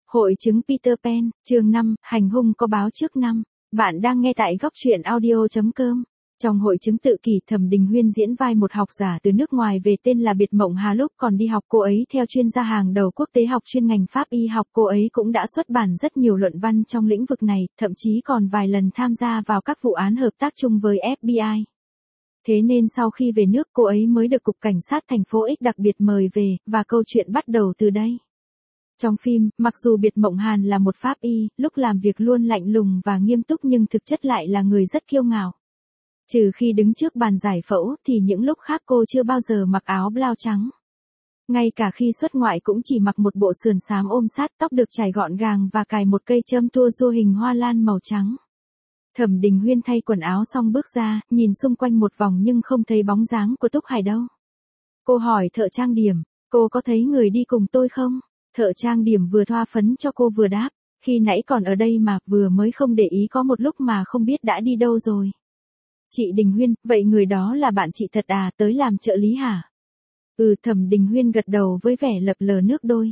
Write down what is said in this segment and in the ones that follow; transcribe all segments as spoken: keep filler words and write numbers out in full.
Hội chứng Peter Pan, chương năm, hành hung có báo trước năm. Bạn đang nghe tại góc truyện audio chấm com. Trong hội chứng tự kỷ, Thẩm Đình Huyên diễn vai một học giả từ nước ngoài về tên là Biệt Mộng Hà. Lúc còn đi học, cô ấy theo chuyên gia hàng đầu quốc tế học chuyên ngành pháp y học. Cô ấy cũng đã xuất bản rất nhiều luận văn trong lĩnh vực này, thậm chí còn vài lần tham gia vào các vụ án hợp tác chung với ép bê i. Thế nên sau khi về nước, cô ấy mới được Cục Cảnh sát thành phố X đặc biệt mời về, và câu chuyện bắt đầu từ đây. Trong phim, mặc dù Biệt Mộng Hàn là một pháp y, lúc làm việc luôn lạnh lùng và nghiêm túc nhưng thực chất lại là người rất kiêu ngạo. Trừ khi đứng trước bàn giải phẫu thì những lúc khác cô chưa bao giờ mặc áo blau trắng. Ngay cả khi xuất ngoại cũng chỉ mặc một bộ sườn xám ôm sát, tóc được chải gọn gàng và cài một cây châm tua rua hình hoa lan màu trắng. Thẩm Đình Huyên thay quần áo xong bước ra, nhìn xung quanh một vòng nhưng không thấy bóng dáng của Túc Hải đâu. Cô hỏi thợ trang điểm, cô có thấy người đi cùng tôi không? Thợ trang điểm vừa thoa phấn cho cô vừa đáp, khi nãy còn ở đây mà, vừa mới không để ý có một lúc mà không biết đã đi đâu rồi. Chị Đình Huyên, vậy người đó là bạn chị thật à, tới làm trợ lý hả? Ừ, Thẩm Đình Huyên gật đầu với vẻ lập lờ nước đôi.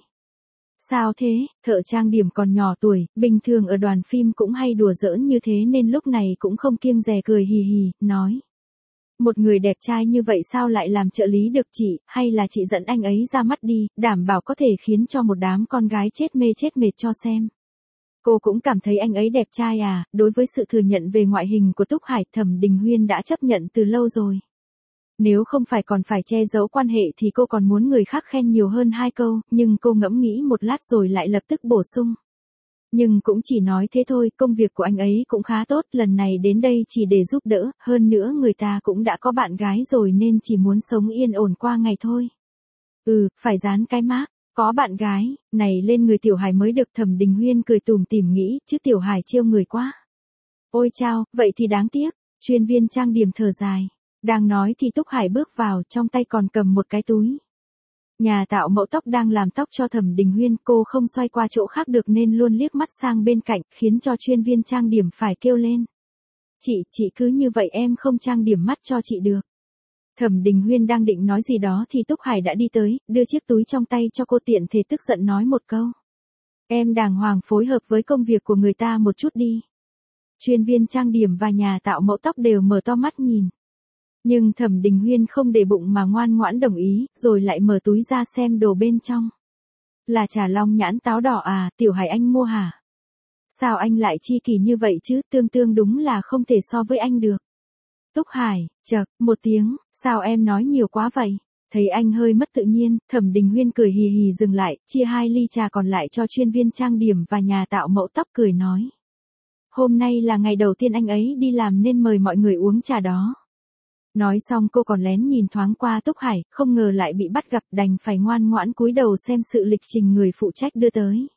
Sao thế? Thợ trang điểm còn nhỏ tuổi, bình thường ở đoàn phim cũng hay đùa giỡn như thế nên lúc này cũng không kiêng dè cười hì hì, nói. Một người đẹp trai như vậy sao lại làm trợ lý được chị, hay là chị dẫn anh ấy ra mắt đi, đảm bảo có thể khiến cho một đám con gái chết mê chết mệt cho xem. Cô cũng cảm thấy anh ấy đẹp trai à? Đối với sự thừa nhận về ngoại hình của Túc Hải, Thẩm Đình Huyên đã chấp nhận từ lâu rồi. Nếu không phải còn phải che giấu quan hệ thì cô còn muốn người khác khen nhiều hơn hai câu, nhưng cô ngẫm nghĩ một lát rồi lại lập tức bổ sung. Nhưng cũng chỉ nói thế thôi, công việc của anh ấy cũng khá tốt, lần này đến đây chỉ để giúp đỡ, hơn nữa người ta cũng đã có bạn gái rồi nên chỉ muốn sống yên ổn qua ngày thôi. Ừ, phải dán cái mác, có bạn gái, này lên người Tiểu Hải mới được. Thẩm Đình Huyên cười tủm tỉm nghĩ, chứ Tiểu Hải trêu người quá. Ôi chao, vậy thì đáng tiếc, chuyên viên trang điểm thở dài. Đang nói thì Túc Hải bước vào, trong tay còn cầm một cái túi. Nhà tạo mẫu tóc đang làm tóc cho Thẩm Đình Huyên, cô không xoay qua chỗ khác được nên luôn liếc mắt sang bên cạnh, khiến cho chuyên viên trang điểm phải kêu lên. Chị, chị cứ như vậy em không trang điểm mắt cho chị được. Thẩm Đình Huyên đang định nói gì đó thì Túc Hải đã đi tới, đưa chiếc túi trong tay cho cô, tiện thể tức giận nói một câu. Em đàng hoàng phối hợp với công việc của người ta một chút đi. Chuyên viên trang điểm và nhà tạo mẫu tóc đều mở to mắt nhìn. Nhưng Thẩm Đình Huyên không để bụng mà ngoan ngoãn đồng ý, rồi lại mở túi ra xem đồ bên trong. Là trà long nhãn táo đỏ à, Tiểu Hải anh mua hả? Sao anh lại chi kỷ như vậy chứ, tương tương đúng là không thể so với anh được. Túc Hải, chậc, một tiếng, sao em nói nhiều quá vậy? Thấy anh hơi mất tự nhiên, Thẩm Đình Huyên cười hì hì dừng lại, chia hai ly trà còn lại cho chuyên viên trang điểm và nhà tạo mẫu tóc, cười nói. Hôm nay là ngày đầu tiên anh ấy đi làm nên mời mọi người uống trà đó. Nói xong cô còn lén nhìn thoáng qua Túc Hải, không ngờ lại bị bắt gặp, đành phải ngoan ngoãn cúi đầu xem sự lịch trình người phụ trách đưa tới.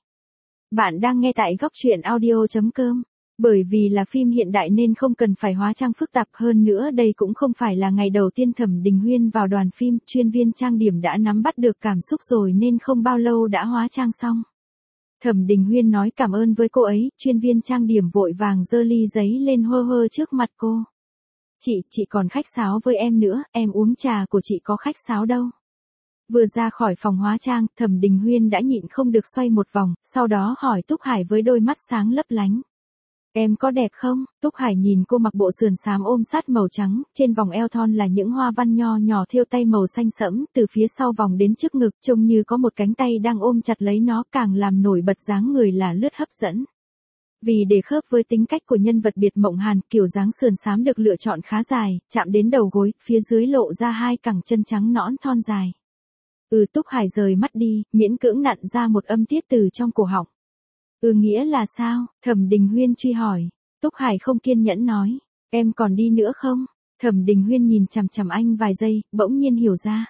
Bạn đang nghe tại góc truyện audio chấm com. Bởi vì là phim hiện đại nên không cần phải hóa trang phức tạp, hơn nữa đây cũng không phải là ngày đầu tiên Thẩm Đình Huyên vào đoàn phim, chuyên viên trang điểm đã nắm bắt được cảm xúc rồi nên không bao lâu đã hóa trang xong. Thẩm Đình Huyên nói cảm ơn với cô ấy, chuyên viên trang điểm vội vàng giơ ly giấy lên hơ hơ trước mặt cô. Chị, chị còn khách sáo với em nữa, em uống trà của chị có khách sáo đâu. Vừa ra khỏi phòng hóa trang, Thẩm Đình Huyên đã nhịn không được xoay một vòng, sau đó hỏi Túc Hải với đôi mắt sáng lấp lánh. Em có đẹp không? Túc Hải nhìn cô mặc bộ sườn xám ôm sát màu trắng, trên vòng eo thon là những hoa văn nho nhỏ thêu tay màu xanh sẫm, từ phía sau vòng đến trước ngực trông như có một cánh tay đang ôm chặt lấy nó, càng làm nổi bật dáng người là lướt hấp dẫn. Vì để khớp với tính cách của nhân vật Biệt Mộng Hàn, kiểu dáng sườn xám được lựa chọn khá dài, chạm đến đầu gối, phía dưới lộ ra hai cẳng chân trắng nõn thon dài. Ừ, Túc Hải rời mắt đi, miễn cưỡng nặn ra một âm tiết từ trong cổ họng. Ừ, nghĩa là sao? Thẩm Đình Huyên truy hỏi. Túc Hải không kiên nhẫn nói. Em còn đi nữa không? Thẩm Đình Huyên nhìn chằm chằm anh vài giây, bỗng nhiên hiểu ra.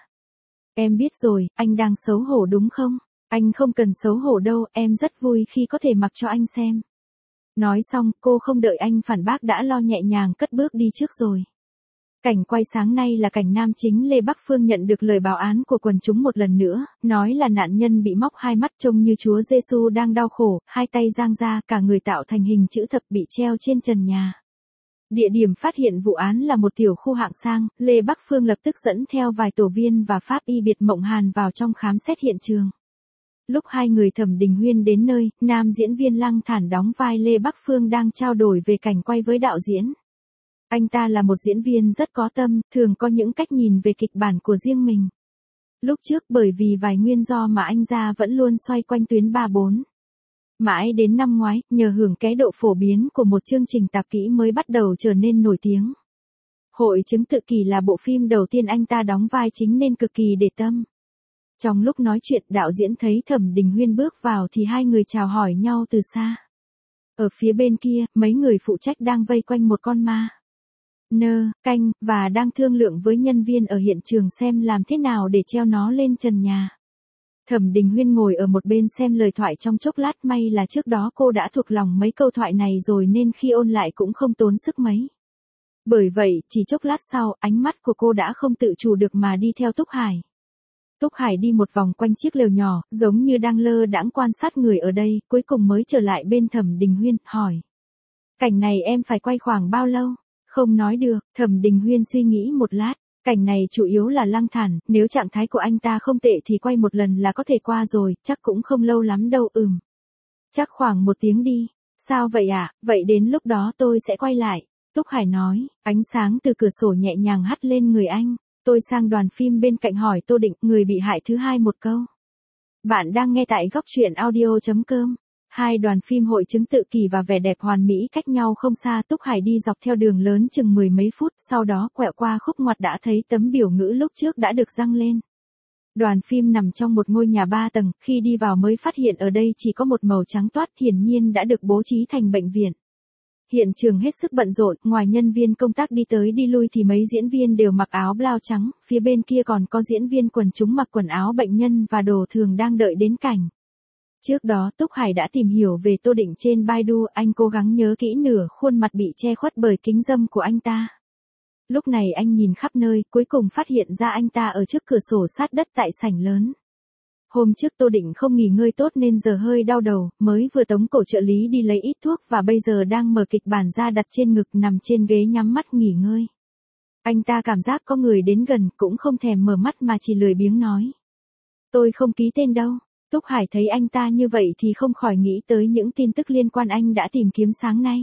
Em biết rồi, anh đang xấu hổ đúng không? Anh không cần xấu hổ đâu, em rất vui khi có thể mặc cho anh xem. Nói xong, cô không đợi anh phản bác đã lo nhẹ nhàng cất bước đi trước rồi. Cảnh quay sáng nay là cảnh nam chính Lê Bắc Phương nhận được lời báo án của quần chúng một lần nữa, nói là nạn nhân bị móc hai mắt trông như Chúa Giêsu đang đau khổ, hai tay giang ra, cả người tạo thành hình chữ thập bị treo trên trần nhà. Địa điểm phát hiện vụ án là một tiểu khu hạng sang, Lê Bắc Phương lập tức dẫn theo vài tổ viên và pháp y Biệt Mộng Hàn vào trong khám xét hiện trường. Lúc hai người Thẩm Đình Huyên đến nơi, nam diễn viên Lăng Thản đóng vai Lê Bắc Phương đang trao đổi về cảnh quay với đạo diễn. Anh ta là một diễn viên rất có tâm, thường có những cách nhìn về kịch bản của riêng mình. Lúc trước bởi vì vài nguyên do mà anh ra vẫn luôn xoay quanh tuyến ba bốn. Mãi đến năm ngoái, nhờ hưởng cái độ phổ biến của một chương trình tạp kỹ mới bắt đầu trở nên nổi tiếng. Hội chứng tự kỷ là bộ phim đầu tiên anh ta đóng vai chính nên cực kỳ để tâm. Trong lúc nói chuyện, đạo diễn thấy Thẩm Đình Huyên bước vào thì hai người chào hỏi nhau từ xa. Ở phía bên kia, mấy người phụ trách đang vây quanh một con ma nơ, canh, và đang thương lượng với nhân viên ở hiện trường xem làm thế nào để treo nó lên trần nhà. Thẩm Đình Huyên ngồi ở một bên xem lời thoại trong chốc lát, may là trước đó cô đã thuộc lòng mấy câu thoại này rồi nên khi ôn lại cũng không tốn sức mấy. Bởi vậy, chỉ chốc lát sau, ánh mắt của cô đã không tự chủ được mà đi theo Túc Hải. Túc Hải đi một vòng quanh chiếc lều nhỏ, giống như đang lơ đãng quan sát người ở đây, cuối cùng mới trở lại bên Thẩm Đình Huyên, hỏi. Cảnh này em phải quay khoảng bao lâu? Không nói được, Thẩm Đình Huyên suy nghĩ một lát. Cảnh này chủ yếu là Lăng Thản, nếu trạng thái của anh ta không tệ thì quay một lần là có thể qua rồi, chắc cũng không lâu lắm đâu. Ừm. Chắc khoảng một tiếng đi. Sao vậy ạ? À? Vậy đến lúc đó tôi sẽ quay lại. Túc Hải nói, ánh sáng từ cửa sổ nhẹ nhàng hắt lên người anh. Tôi sang đoàn phim bên cạnh hỏi Tô Định, người bị hại thứ hai một câu. Bạn đang nghe tại góc truyện audio chấm com. Hai đoàn phim Hội chứng tự kỷ và Vẻ đẹp hoàn mỹ cách nhau không xa. Túc Hải đi dọc theo đường lớn chừng mười mấy phút, sau đó quẹo qua khúc ngoặt đã thấy tấm biểu ngữ lúc trước đã được răng lên. Đoàn phim nằm trong một ngôi nhà ba tầng, khi đi vào mới phát hiện ở đây chỉ có một màu trắng toát, hiển nhiên đã được bố trí thành bệnh viện. Hiện trường hết sức bận rộn, ngoài nhân viên công tác đi tới đi lui thì mấy diễn viên đều mặc áo blau trắng, phía bên kia còn có diễn viên quần chúng mặc quần áo bệnh nhân và đồ thường đang đợi đến cảnh. Trước đó Túc Hải đã tìm hiểu về Tô Định trên Baidu, anh cố gắng nhớ kỹ nửa khuôn mặt bị che khuất bởi kính râm của anh ta. Lúc này anh nhìn khắp nơi, cuối cùng phát hiện ra anh ta ở trước cửa sổ sát đất tại sảnh lớn. Hôm trước Tô Định không nghỉ ngơi tốt nên giờ hơi đau đầu, mới vừa tống cổ trợ lý đi lấy ít thuốc và bây giờ đang mở kịch bản ra đặt trên ngực nằm trên ghế nhắm mắt nghỉ ngơi. Anh ta cảm giác có người đến gần cũng không thèm mở mắt mà chỉ lười biếng nói. Tôi không ký tên đâu. Túc Hải thấy anh ta như vậy thì không khỏi nghĩ tới những tin tức liên quan anh đã tìm kiếm sáng nay.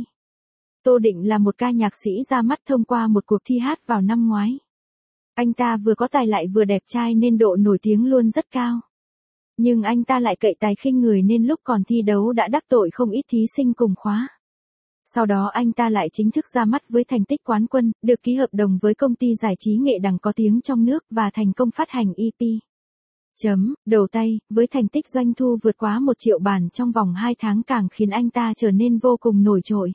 Tô Định là một ca nhạc sĩ ra mắt thông qua một cuộc thi hát vào năm ngoái. Anh ta vừa có tài lại vừa đẹp trai nên độ nổi tiếng luôn rất cao. Nhưng anh ta lại cậy tài khinh người nên lúc còn thi đấu đã đắc tội không ít thí sinh cùng khóa. Sau đó anh ta lại chính thức ra mắt với thành tích quán quân, được ký hợp đồng với công ty giải trí nghệ đằng có tiếng trong nước và thành công phát hành e pê. Chấm, đầu tay, với thành tích doanh thu vượt quá một triệu bản trong vòng hai tháng càng khiến anh ta trở nên vô cùng nổi trội.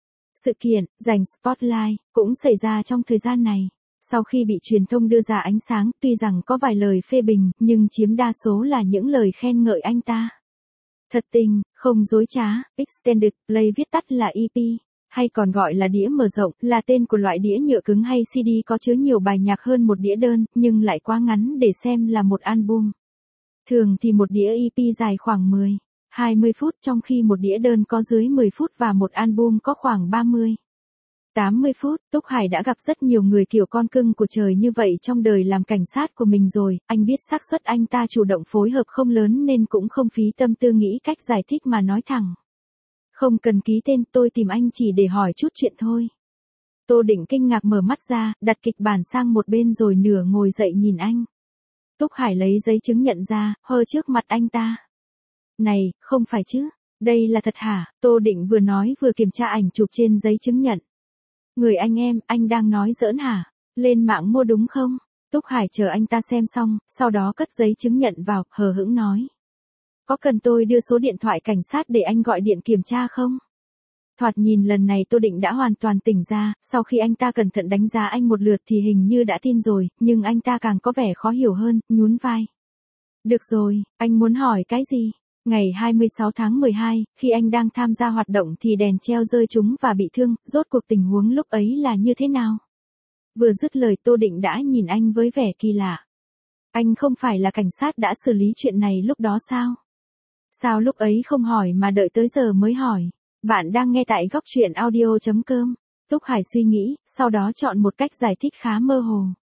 Sự kiện, giành spotlight, cũng xảy ra trong thời gian này. Sau khi bị truyền thông đưa ra ánh sáng, tuy rằng có vài lời phê bình, nhưng chiếm đa số là những lời khen ngợi anh ta. Thật tình, không dối trá, Extended Play viết tắt là e pê, hay còn gọi là đĩa mở rộng, là tên của loại đĩa nhựa cứng hay xê đê có chứa nhiều bài nhạc hơn một đĩa đơn, nhưng lại quá ngắn để xem là một album. Thường thì một đĩa e pê dài khoảng mười đến hai mươi phút, trong khi một đĩa đơn có dưới mười phút và một album có khoảng ba mươi đến tám mươi phút. Túc Hải đã gặp rất nhiều người kiểu con cưng của trời như vậy trong đời làm cảnh sát của mình rồi, anh biết xác suất anh ta chủ động phối hợp không lớn nên cũng không phí tâm tư nghĩ cách giải thích mà nói thẳng. Không cần ký tên, tôi tìm anh chỉ để hỏi chút chuyện thôi. Tô Định kinh ngạc mở mắt ra, đặt kịch bản sang một bên rồi nửa ngồi dậy nhìn anh. Túc Hải lấy giấy chứng nhận ra, hơ trước mặt anh ta. Này, không phải chứ, đây là thật hả? Tô Định vừa nói vừa kiểm tra ảnh chụp trên giấy chứng nhận. Người anh em, anh đang nói giỡn hả? Lên mạng mua đúng không? Túc Hải chờ anh ta xem xong, sau đó cất giấy chứng nhận vào, hờ hững nói. Có cần tôi đưa số điện thoại cảnh sát để anh gọi điện kiểm tra không? Thoạt nhìn lần này Tô Định đã hoàn toàn tỉnh ra, sau khi anh ta cẩn thận đánh giá anh một lượt thì hình như đã tin rồi, nhưng anh ta càng có vẻ khó hiểu hơn, nhún vai. Được rồi, anh muốn hỏi cái gì? Ngày hai mươi sáu tháng mười hai, khi anh đang tham gia hoạt động thì đèn treo rơi trúng và bị thương, rốt cuộc tình huống lúc ấy là như thế nào? Vừa dứt lời Tô Định đã nhìn anh với vẻ kỳ lạ. Anh không phải là cảnh sát đã xử lý chuyện này lúc đó sao? Sao lúc ấy không hỏi mà đợi tới giờ mới hỏi? Bạn đang nghe tại góc truyện audio chấm com. Túc Hải suy nghĩ, sau đó chọn một cách giải thích khá mơ hồ.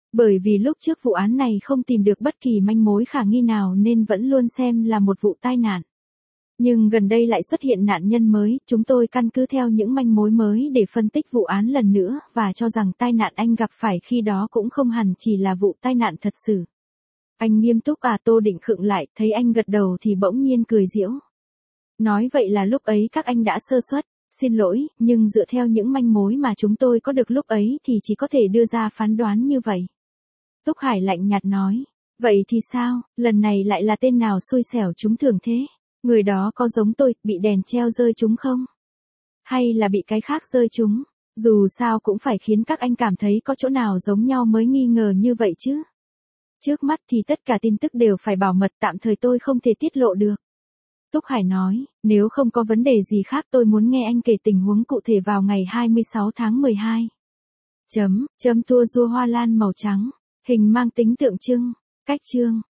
Bởi vì lúc trước vụ án này không tìm được bất kỳ manh mối khả nghi nào nên vẫn luôn xem là một vụ tai nạn. Nhưng gần đây lại xuất hiện nạn nhân mới, chúng tôi căn cứ theo những manh mối mới để phân tích vụ án lần nữa và cho rằng tai nạn anh gặp phải khi đó cũng không hẳn chỉ là vụ tai nạn thật sự. Anh nghiêm túc à? Tô Định khựng lại, thấy anh gật đầu thì bỗng nhiên cười giễu. Nói vậy là lúc ấy các anh đã sơ suất, xin lỗi, nhưng dựa theo những manh mối mà chúng tôi có được lúc ấy thì chỉ có thể đưa ra phán đoán như vậy. Túc Hải lạnh nhạt nói, vậy thì sao, lần này lại là tên nào xui xẻo trúng thưởng thế? Người đó có giống tôi, bị đèn treo rơi trúng không? Hay là bị cái khác rơi trúng? Dù sao cũng phải khiến các anh cảm thấy có chỗ nào giống nhau mới nghi ngờ như vậy chứ. Trước mắt thì tất cả tin tức đều phải bảo mật, tạm thời tôi không thể tiết lộ được. Túc Hải nói, nếu không có vấn đề gì khác tôi muốn nghe anh kể tình huống cụ thể vào ngày hai mươi sáu tháng mười hai. Chấm, chấm tua rua hoa lan màu trắng, hình mang tính tượng trưng, cách chương.